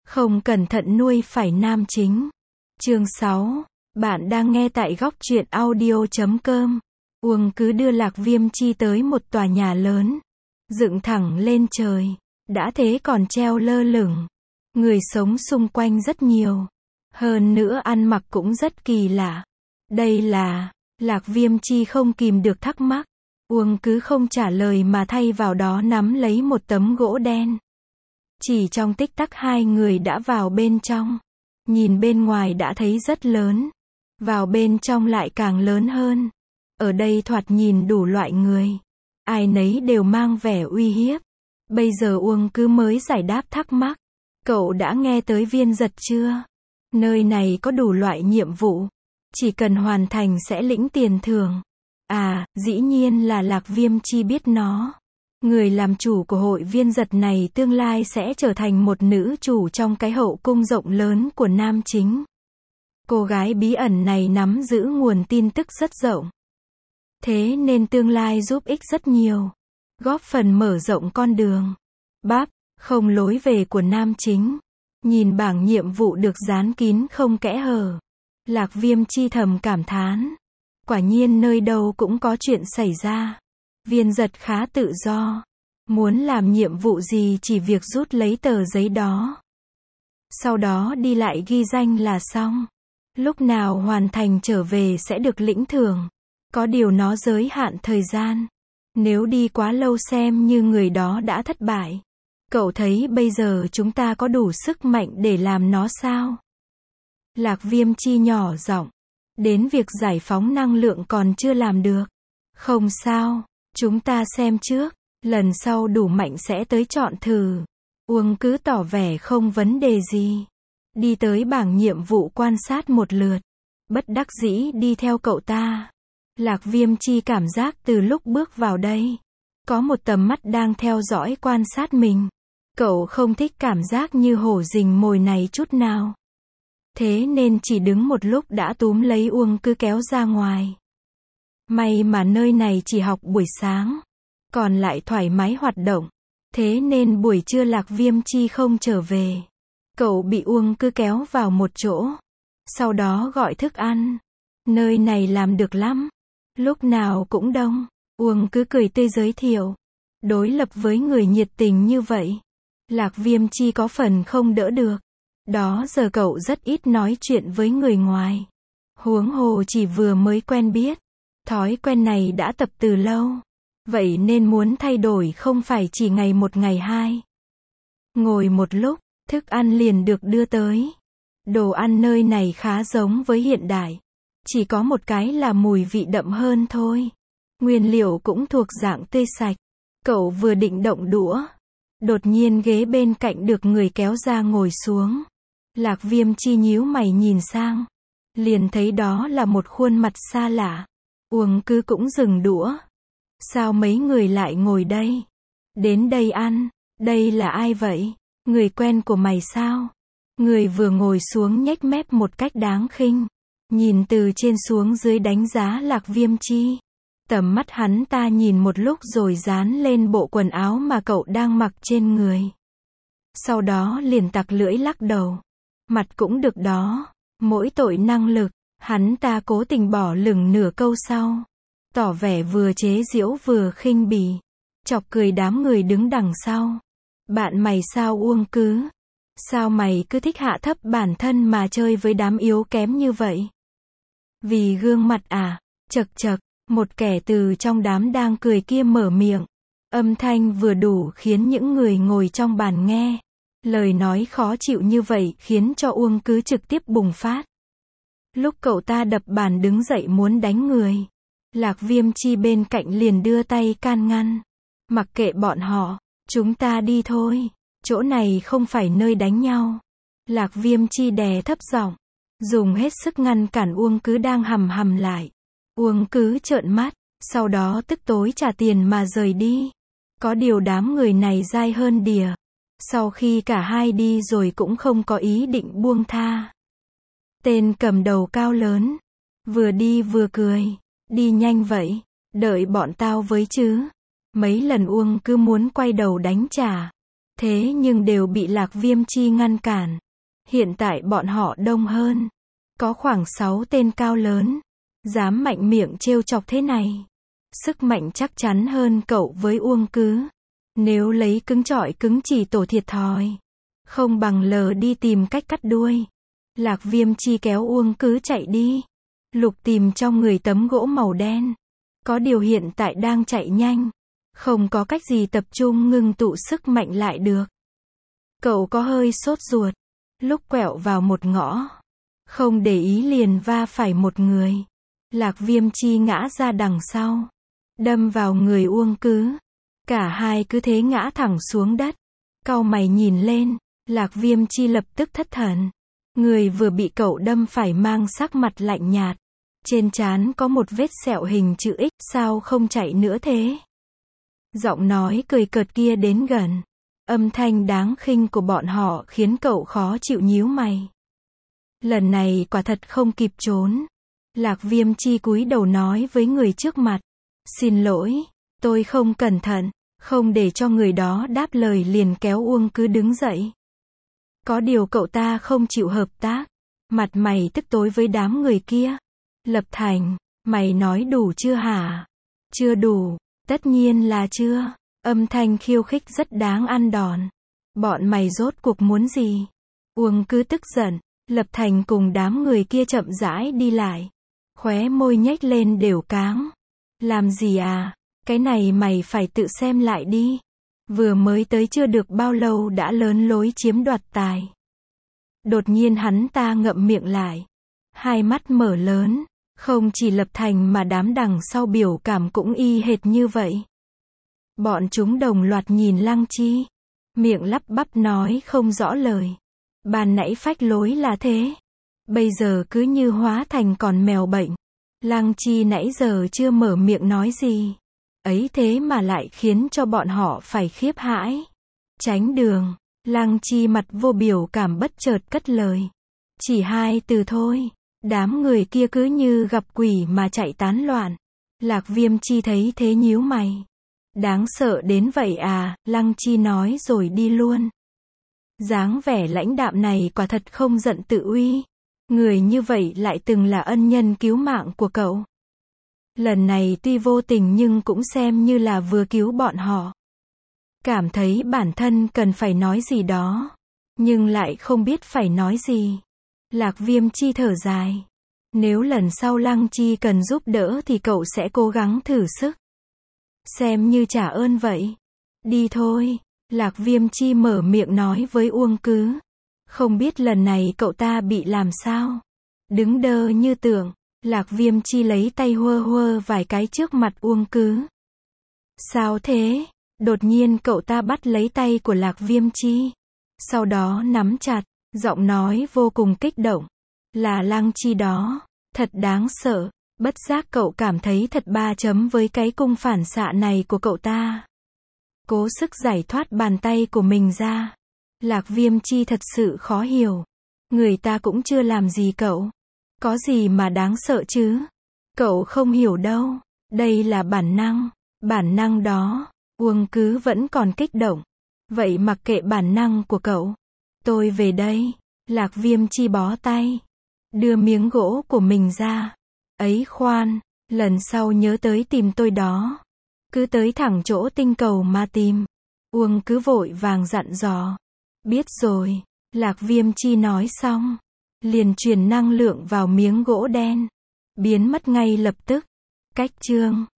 Không cẩn thận nuôi phải nam chính. Chương 6. Bạn đang nghe tại góc truyện audio.com. Uông Cứ đưa Lạc Viêm Chi tới một tòa nhà lớn, dựng thẳng lên trời. Đã thế còn treo lơ lửng. Người sống xung quanh rất nhiều. Hơn nữa ăn mặc cũng rất kỳ lạ. Đây là... Lạc Viêm Chi không kìm được thắc mắc. Uông Cứ không trả lời mà thay vào đó nắm lấy một tấm gỗ đen. Chỉ trong tích tắc hai người đã vào bên trong. Nhìn bên ngoài đã thấy rất lớn. Vào bên trong lại càng lớn hơn. Ở đây thoạt nhìn đủ loại người. Ai nấy đều mang vẻ uy hiếp. Bây giờ Uông Cứ mới giải đáp thắc mắc. Cậu đã nghe tới Viên Giật chưa? Nơi này có đủ loại nhiệm vụ. Chỉ cần hoàn thành sẽ lĩnh tiền thưởng. À, dĩ nhiên là Lạc Viêm Chi biết nó. Người làm chủ của hội Viên Giật này tương lai sẽ trở thành một nữ chủ trong cái hậu cung rộng lớn của nam chính. Cô gái bí ẩn này nắm giữ nguồn tin tức rất rộng. Thế nên tương lai giúp ích rất nhiều. Góp phần mở rộng con đường không lối về của nam chính. Nhìn bảng nhiệm vụ được dán kín không kẽ hở. Lạc Viêm Chi thầm cảm thán. Quả nhiên nơi đâu cũng có chuyện xảy ra. Viên Giật khá tự do. Muốn làm nhiệm vụ gì chỉ việc rút lấy tờ giấy đó. Sau đó đi lại ghi danh là xong. Lúc nào hoàn thành trở về sẽ được lĩnh thưởng. Có điều nó giới hạn thời gian. Nếu đi quá lâu xem như người đó đã thất bại. Cậu thấy bây giờ chúng ta có đủ sức mạnh để làm nó sao? Lạc Viêm Chi nhỏ giọng. Đến việc giải phóng năng lượng còn chưa làm được. Không sao, chúng ta xem trước. Lần sau đủ mạnh sẽ tới chọn thử. Uông Cứ tỏ vẻ không vấn đề gì. Đi tới bảng nhiệm vụ quan sát một lượt. Bất đắc dĩ đi theo cậu ta. Lạc Viêm Chi cảm giác từ lúc bước vào đây, có một tầm mắt đang theo dõi quan sát mình. Cậu không thích cảm giác như hổ rình mồi này chút nào. Thế nên chỉ đứng một lúc đã túm lấy Uông Cứ kéo ra ngoài. May mà nơi này chỉ học buổi sáng, còn lại thoải mái hoạt động. Thế nên buổi trưa Lạc Viêm Chi không trở về. Cậu bị Uông Cứ kéo vào một chỗ. Sau đó gọi thức ăn. Nơi này làm được lắm. Lúc nào cũng đông. Uông Cứ cười tươi giới thiệu. Đối lập với người nhiệt tình như vậy, Lạc Viêm Chi có phần không đỡ được. Đó giờ cậu rất ít nói chuyện với người ngoài. Huống hồ chỉ vừa mới quen biết. Thói quen này đã tập từ lâu. Vậy nên muốn thay đổi không phải chỉ ngày một ngày hai. Ngồi một lúc, thức ăn liền được đưa tới. Đồ ăn nơi này khá giống với hiện đại. Chỉ có một cái là mùi vị đậm hơn thôi. Nguyên liệu cũng thuộc dạng tươi sạch. Cậu vừa định động đũa. Đột nhiên ghế bên cạnh được người kéo ra ngồi xuống. Lạc Viêm Chi nhíu mày nhìn sang. Liền thấy đó là một khuôn mặt xa lạ. Uông Cứ cũng dừng đũa. Sao mấy người lại ngồi đây? Đến đây ăn. Đây là ai vậy? Người quen của mày sao? Người vừa ngồi xuống nhếch mép một cách đáng khinh. Nhìn từ trên xuống dưới đánh giá Lạc Viêm Chi. Tầm mắt hắn ta nhìn một lúc rồi dán lên bộ quần áo mà cậu đang mặc trên người. Sau đó liền tặc lưỡi lắc đầu. Mặt cũng được đó. Mỗi tội năng lực. Hắn ta cố tình bỏ lửng nửa câu sau. Tỏ vẻ vừa chế giễu vừa khinh bỉ. Chọc cười đám người đứng đằng sau. Bạn mày sao Uông Cứ? Sao mày cứ thích hạ thấp bản thân mà chơi với đám yếu kém như vậy? Vì gương mặt à? Chậc chậc, một kẻ từ trong đám đang cười kia mở miệng. Âm thanh vừa đủ khiến những người ngồi trong bàn nghe. Lời nói khó chịu như vậy khiến cho Uông Cứ trực tiếp bùng phát. Lúc cậu ta đập bàn đứng dậy muốn đánh người, Lạc Viêm Chi bên cạnh liền đưa tay can ngăn. Mặc kệ bọn họ, chúng ta đi thôi. Chỗ này không phải nơi đánh nhau. Lạc Viêm Chi đè thấp giọng, dùng hết sức ngăn cản Uông Cứ đang hầm hầm lại. Uông Cứ trợn mắt, sau đó tức tối trả tiền mà rời đi. Có điều đám người này dai hơn đìa. Sau khi cả hai đi rồi cũng không có ý định buông tha. Tên cầm đầu cao lớn, vừa đi vừa cười. Đi nhanh vậy, đợi bọn tao với chứ. Mấy lần Uông Cứ muốn quay đầu đánh trả. Thế nhưng đều bị Lạc Viêm Chi ngăn cản. Hiện tại bọn họ đông hơn. Có khoảng 6 tên cao lớn. Dám mạnh miệng trêu chọc thế này. Sức mạnh chắc chắn hơn cậu với Uông Cứ. Nếu lấy cứng chọi cứng chỉ tổ thiệt thòi. Không bằng lờ đi tìm cách cắt đuôi. Lạc Viêm Chi kéo Uông Cứ chạy đi. Lục tìm trong người tấm gỗ màu đen. Có điều hiện tại đang chạy nhanh. Không có cách gì tập trung ngưng tụ sức mạnh lại được. Cậu có hơi sốt ruột. Lúc quẹo vào một ngõ. Không để ý liền va phải một người. Lạc Viêm Chi ngã ra đằng sau. Đâm vào người Uông Cứ. Cả hai cứ thế ngã thẳng xuống đất. Cau mày nhìn lên. Lạc Viêm Chi lập tức thất thần. Người vừa bị cậu đâm phải mang sắc mặt lạnh nhạt. Trên trán có một vết sẹo hình chữ X, sao không chạy nữa thế? Giọng nói cười cợt kia đến gần. Âm thanh đáng khinh của bọn họ khiến cậu khó chịu nhíu mày. Lần này quả thật không kịp trốn. Lạc Viêm Chi cúi đầu nói với người trước mặt. Xin lỗi, tôi không cẩn thận. Không để cho người đó đáp lời liền kéo Uông Cứ đứng dậy. Có điều cậu ta không chịu hợp tác. Mặt mày tức tối với đám người kia. Lập Thành, mày nói đủ chưa hả? Chưa đủ, tất nhiên là chưa. Âm thanh khiêu khích rất đáng ăn đòn. Bọn mày rốt cuộc muốn gì? Uông Cứ tức giận. Lập Thành cùng đám người kia chậm rãi đi lại. Khóe môi nhếch lên đều cáng. Làm gì à? Cái này mày phải tự xem lại đi. Vừa mới tới chưa được bao lâu đã lớn lối chiếm đoạt tài. Đột nhiên hắn ta ngậm miệng lại. Hai mắt mở lớn. Không chỉ Lập Thành mà đám đằng sau biểu cảm cũng y hệt như vậy. Bọn chúng đồng loạt nhìn Lăng Chi. Miệng lắp bắp nói không rõ lời. Ban nãy phách lối là thế. Bây giờ cứ như hóa thành con mèo bệnh. Lăng Chi nãy giờ chưa mở miệng nói gì. Ấy thế mà lại khiến cho bọn họ phải khiếp hãi. Tránh đường. Lăng Chi mặt vô biểu cảm bất chợt cất lời. Chỉ 2 từ thôi. Đám người kia cứ như gặp quỷ mà chạy tán loạn. Lạc Viêm Chi thấy thế nhíu mày. Đáng sợ đến vậy à, Lăng Chi nói rồi đi luôn. Dáng vẻ lãnh đạm này quả thật không giận tự uy. Người như vậy lại từng là ân nhân cứu mạng của cậu. Lần này tuy vô tình nhưng cũng xem như là vừa cứu bọn họ. Cảm thấy bản thân cần phải nói gì đó. Nhưng lại không biết phải nói gì. Lạc Viêm Chi thở dài. Nếu lần sau Lăng Chi cần giúp đỡ thì cậu sẽ cố gắng thử sức. Xem như trả ơn vậy. Đi thôi. Lạc Viêm Chi mở miệng nói với Uông Cứ. Không biết lần này cậu ta bị làm sao. Đứng đơ như tượng. Lạc Viêm Chi lấy tay huơ huơ vài cái trước mặt Uông Cứ. Sao thế? Đột nhiên cậu ta bắt lấy tay của Lạc Viêm Chi. Sau đó nắm chặt. Giọng nói vô cùng kích động. Là Lăng Chi đó. Thật đáng sợ. Bất giác cậu cảm thấy thật ba chấm với cái cung phản xạ này của cậu ta. Cố sức giải thoát bàn tay của mình ra. Lạc Viêm Chi thật sự khó hiểu. Người ta cũng chưa làm gì cậu. Có gì mà đáng sợ chứ? Cậu không hiểu đâu. Đây là bản năng. Bản năng đó. Uông Cứ vẫn còn kích động. Vậy mặc kệ bản năng của cậu. Tôi về đây. Lạc Viêm Chi bó tay. Đưa miếng gỗ của mình ra. Ấy khoan. Lần sau nhớ tới tìm tôi đó. Cứ tới thẳng chỗ tinh cầu mà tìm. Uông Cứ vội vàng dặn dò. Biết rồi. Lạc Viêm Chi nói xong. Liền truyền năng lượng vào miếng gỗ đen. Biến mất ngay lập tức. Cách chương